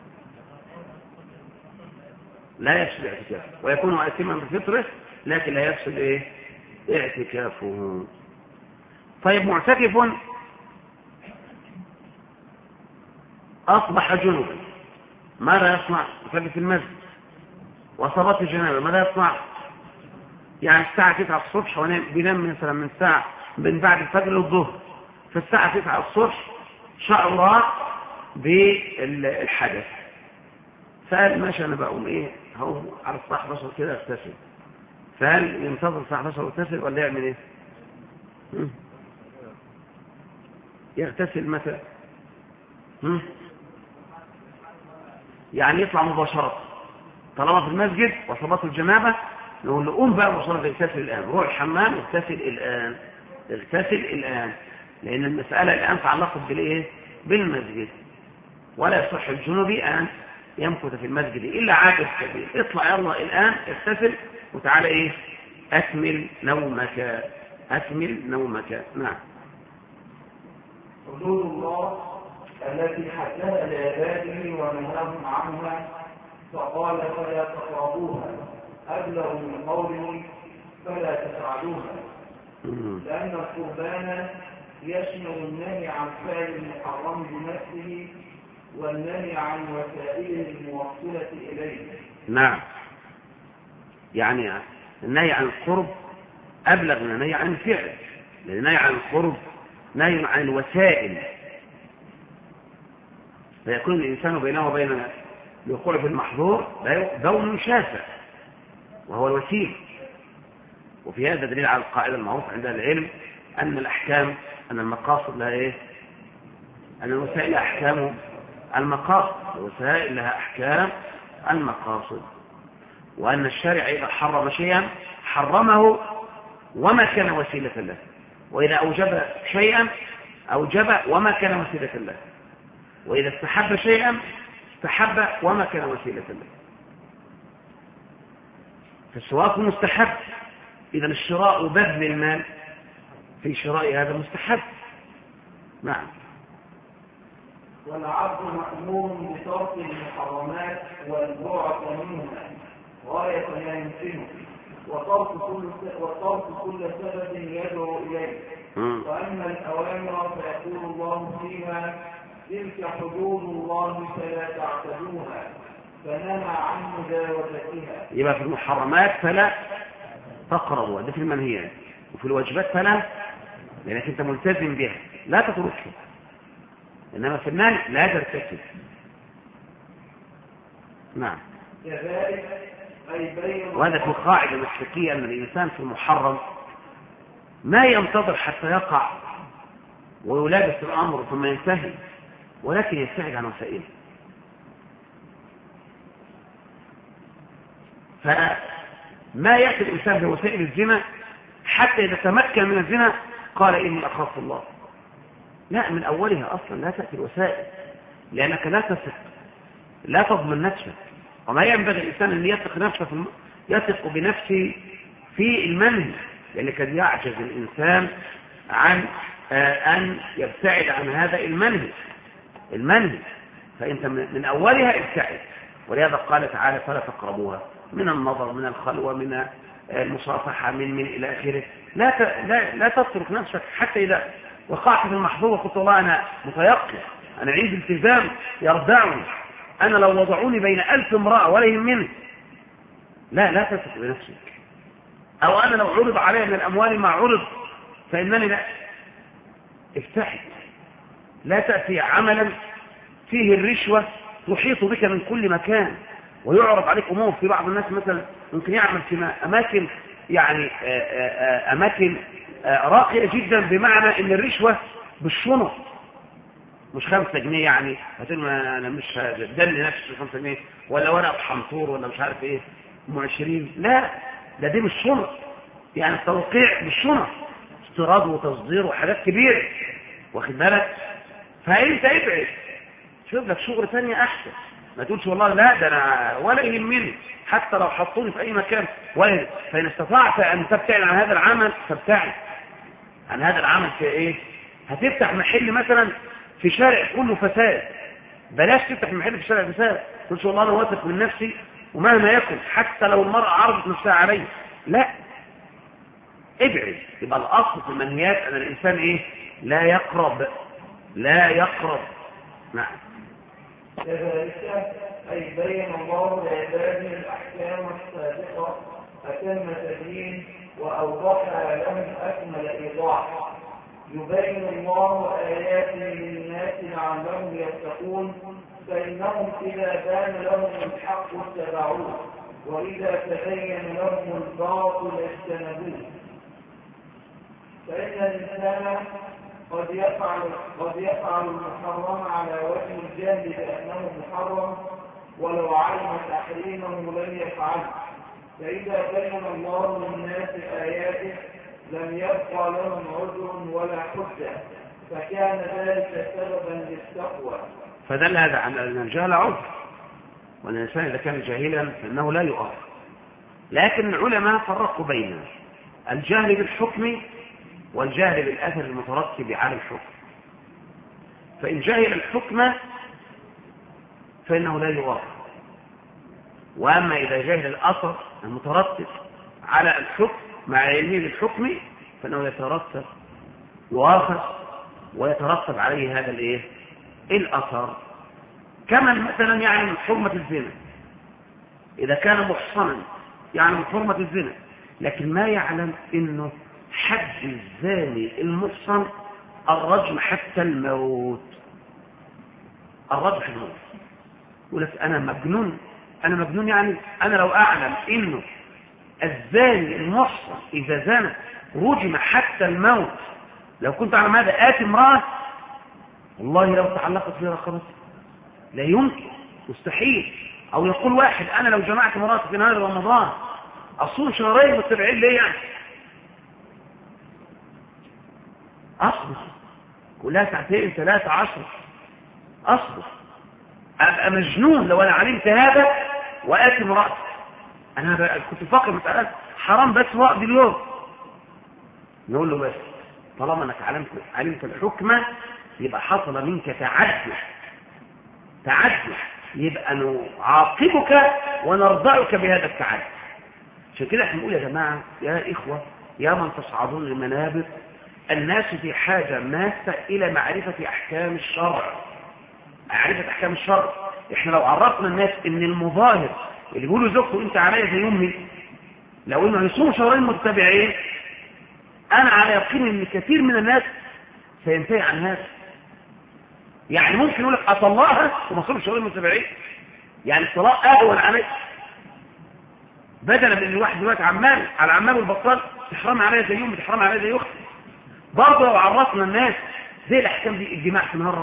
لا يفسد اعتكافه، ويكون آثما بفطره لكن لا يفسد اعتكافه. طيب معتكف أصبح جنوبا ماذا يصنع؟ يصلي في المسجد وأصابته الجنابة ماذا يصنع؟ يعني الساعة 9 الصبح بينام مثلا من بعد الفجر للظهر، في الساعة 9 الصبح شعر بالحدث، فقال ماشي أنا بقوم هو على الساعة 11 كده اغتسل، فهل ينتظر الساعة 11 واغتسل ولا يعمل يغتسل مثلا؟ يعني يطلع مباشرة طالما في المسجد وصلته الجنابة نقول له قوم بقى مباشرة اغتسل الآن، روح الحمام اغتسل الآن، لأن المسألة الآن تعلقت بالمسجد، ولا يصح الجنوبي أن يمكث في المسجد إلا عابر سبيل. اطلع يلا الآن اغتسل وتعالى إيه أكمل نومك، أكمل نومك. نعم. حدود الله التي حدها لعباده ونهاهم عنها، فقال فلا تقربوها، أبلغ من قوله فلا تفعلوها، لأن القربان يشمل النهي عن فعل المحرم بنفسه والنهي عن وسائله الموصلة إليه. نعم، يعني النهي عن القرب أبلغ من النهي عن الفعل، لأن النهي عن القرب نهي عن الوسائل، فيكون الإنسان بينه وبين الوقوع في المحظور بون شاسع وهو الوسيل. وفي هذا دليل على القاعدة المعروفة عند العلم أن الأحكام، أن المقاصد لها إيه؟ أن الوسائل أحكام المقاصد، الوسائل لها أحكام المقاصد، وأن الشارع إذا حرم شيئا حرمه وما كان وسيلة له، وإذا أوجب شيئا أوجب وما كان وسيلة له، وإذا استحب شيئا استحب وما كان وسيلة له. فالسواك مستحب، إذا الشراء بذل المال في شراء هذا مستحب. نعم. والعبد مأمور بترك المحرمات والبعد منها غاية ما يمكنه، وترك كل سبب يدعو إليه. وأما الأوامر فيقول الله فيها تلك حدود الله فلا تعتدوها، فنهى عن مجاوزتها. يبقى في المحرمات فلا تقربوا، ده في المنهيات، وفي الواجبات فلا، لأنك أنت ملتزم بها لا تتركها، إنما في النهي لا ترتكب. نعم. وهذا في قاعدة مسلكية أن الإنسان في المحرم ما ينتظر حتى يقع ويلابس الأمر ثم ينتهي، ولكن يبتعد عن وسائله. فما يأتي الإنسان بوسائل الزنا حتى إذا تمكن من الزنا قال إني أخاف الله. لا، من أولها أصلا لا تأتي الوسائل، لأنك لا تثق، لا تضمن نفسك. وما ينبغي الإنسان أن يثق بنفسه في المنهي، لأن قد يعجز الإنسان عن أن يبتعد عن هذا المنهي. فأنت من أولها ابتعد. ولهذا قال تعالى فلا تقربوها، من النظر، من الخلوة، من المصافحة، من إلى آخره. لا تترك نفسك حتى إذا وقعت في المحظور وقلت والله أنا متيقن، أنا عندي التزام يردعني، أنا لو وضعوني بين 1000 امرأة ولا يهمني. لا تثق بنفسك. أو أنا لو عرض علي من الأموال ما عرض فإنني لا. افتحي، لا تأتي عملا فيه الرشوة تحيط بك من كل مكان ويعرض عليك أمور. في بعض الناس مثلا ممكن يعمل في أماكن يعني أماكن راقية جدا، بمعنى أن الرشوة بالشنط، مش 5 جنيه يعني هتقول أنا مش هدل نفسي 5 جنيه ولا ورقة حنطور ولا مش عارف إيه 20. لا، دي بالشنط، يعني التوقيع بالشنط، استيراد وتصدير وحاجات كبيرة، واخد بالك. فأنت ابعد، شوف لك شغل ثانية أحسن. ما تقولش والله لا ده أنا ولا يهمني حتى لو حطوني في أي مكان. فإن استطعت أن تبتعد عن هذا العمل فابتعد عن هذا العمل. في إيه؟ هتفتح محل مثلا في شارع كله فساد، بلاش تفتح محل في شارع فساد. تقولش والله أنا واثق من نفسي ومهما يكن حتى لو المرأة عرضت نفسها علي، لا، ابعد. يبقى الأصل في المنهيات أن الإنسان إيه؟ لا يقرب. نعم. كذلك أي بين الله لعباده الأحكام السابقة أتم تبيين وأوضحها لهم أكمل إيضاح. يبين الله آياته للناس لعلهم يتقون، فإنهم إذا بان لهم الحق اتبعوه، وإذا تبين لهم الباطل اجتنبوه. فإن الإنسان قد يفعل المحرم على وجه الجهل بأنه محرم ولو علم تحريمه لم يفعله، فإذا بين الله للناس آياته لم يبقى لهم عذر ولا حجة، فكان ذلك سببا للتقوى. فدل هذا على أن الجهل عذر، وأن الإنسان إذا كان جاهلا فإنه لا يؤاخذ. لكن العلماء فرقوا بين الجهل بالحكم والجهل بالأثر المترتب على الحكم. فإن جهل الحكم فإنه لا يؤاخذ، وأما إذا جهل الأثر المترتب على الحكم مع علمه بالحكم فإنه يؤاخذ ويترتب عليه هذا الأثر. كما مثلا يعلم حرمة الزنا، إذا كان محصنا يعلم حرمة الزنا، لكن ما يعلم إنه حد الزاني المحصن الرجم حتى الموت. الرجم حتى الموت. يقول لك أنا مجنون، يعني أنا لو أعلم إنه الزاني المحصن إذا زنى رجم حتى الموت، لو كنت أعلم هذا آتي امرأة والله لو تعلقت في رقبتي، لا يمكن، مستحيل. أو يقول واحد أنا لو جمعت مراتي في نهار رمضان أصوم شهرين متبعين ليه يعني؟ أصبر كلها 2 3 10 أصبر. أبقى مجنون لو أنا علمت هذا وآتي مراتي. أنا كنت فاكر مسألة حرام بس وقت اليوم. نقول له بس طالما أنك علمت الحكمة يبقى حصل منك تعدي، يبقى نعاقبك ونرضعك بهذا التعدي. عشان كده احنا نقول يا جماعة يا إخوة يا من تصعدون المنابر، الناس في حاجة ماسة إلى معرفة أحكام الشرع. احنا لو عرفنا الناس ان المظاهر اللي يقولوا زوجته انت عليا زي امي، لو انه يصوم شهرين متتابعين، انا على يقين ان كثير من الناس سينتهي عن هذا. يعني ممكن يقول لك اطلقها وما صومش شهرين متتابعين، يعني الطلاق اهون عليك، بدلا من الواحد دلوقتي عمال والبطال تحرم عليا زي امي، تحرم عليا زي اختي. برضه لو عرفنا الناس زي الاحكام دي، الجماع في نهار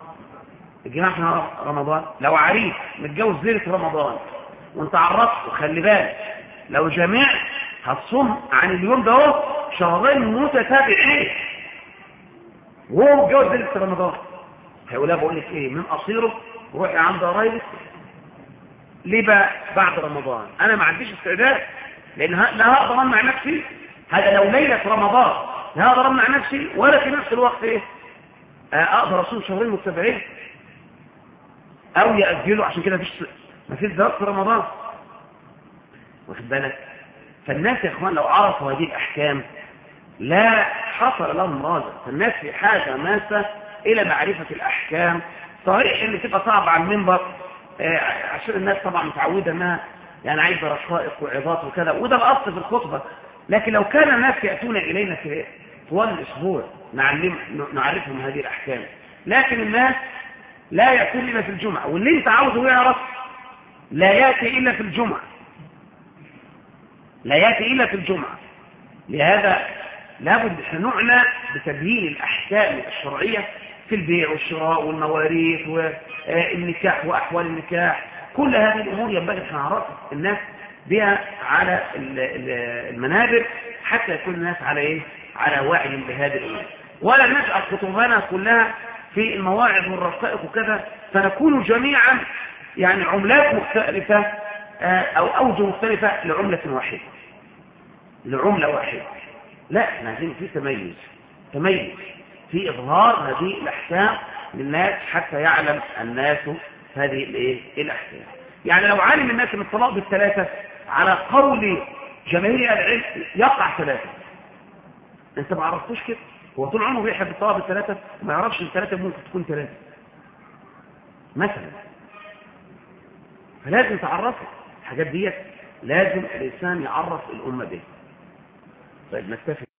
رمضان، لو عريس متجوز ليله رمضان وانت عرفت وخلي بالك لو جميع هتصوم عن اليوم ده اهو شهرين متتابعين وهو متجوز ليله رمضان، هيقول لها بقول لك ايه من قصيره روحي عند قرايبك ليه بقى بعد رمضان؟ انا ما عنديش استعداد، لان لا هقدر امنع نفسي، هذا لو ليله رمضان لا هقدر امنع نفسي ولا في نفس الوقت اقدر اصوم شهرين متتابعين او يأجلوا. عشان كده مفيش زواج في رمضان، واخد بالك؟ فالناس يا اخوان لو عرفوا هذه الاحكام لا حصل لهم رازق. فالناس في حاجه ماسه الى معرفه الاحكام. صحيح ان تبقى صعب على المنبر عشان الناس طبعا متعوده انها يعني عايزه رشائق وعظات وكذا، وده الاصل في الخطبه. لكن لو كان الناس ياتون الينا في طوال الاسبوع نعرفهم هذه الاحكام، لكن الناس لا يأتي إلا في الجمعة، واللي انت عاوزه يعرف لا يأتي إلا في الجمعة. لهذا لابد نعنى بتبيين الأحكام الشرعية في البيع والشراء والمواريث والنكاح وأحوال النكاح. كل هذه الأمور ينبغي أن نعرف الناس بها على المنابر حتى يكون الناس على وعي بهذه الأمور، ولا نجعل خطبنا كلها في المواعظ والرقائق وكذا فنكون جميعا يعني عملات مختلفة أو أوجه مختلفة لعملة واحدة. لا، احنا عايزين في تميز في إظهار هذه الأحكام للناس حتى يعلم الناس هذه الأحكام. يعني لو علم الناس من الطلاق بالثلاثة على قول جماهير العلم يقع 3، انت ما عرفتوش كده. هو طول عمره بيحب الطلاق بالثلاثة وما يعرفش الثلاثة ممكن تكون 3 مثلا. فلازم تعرفه الحاجات دي، لازم الإنسان يعرف الأمة به. طيب نكتفي.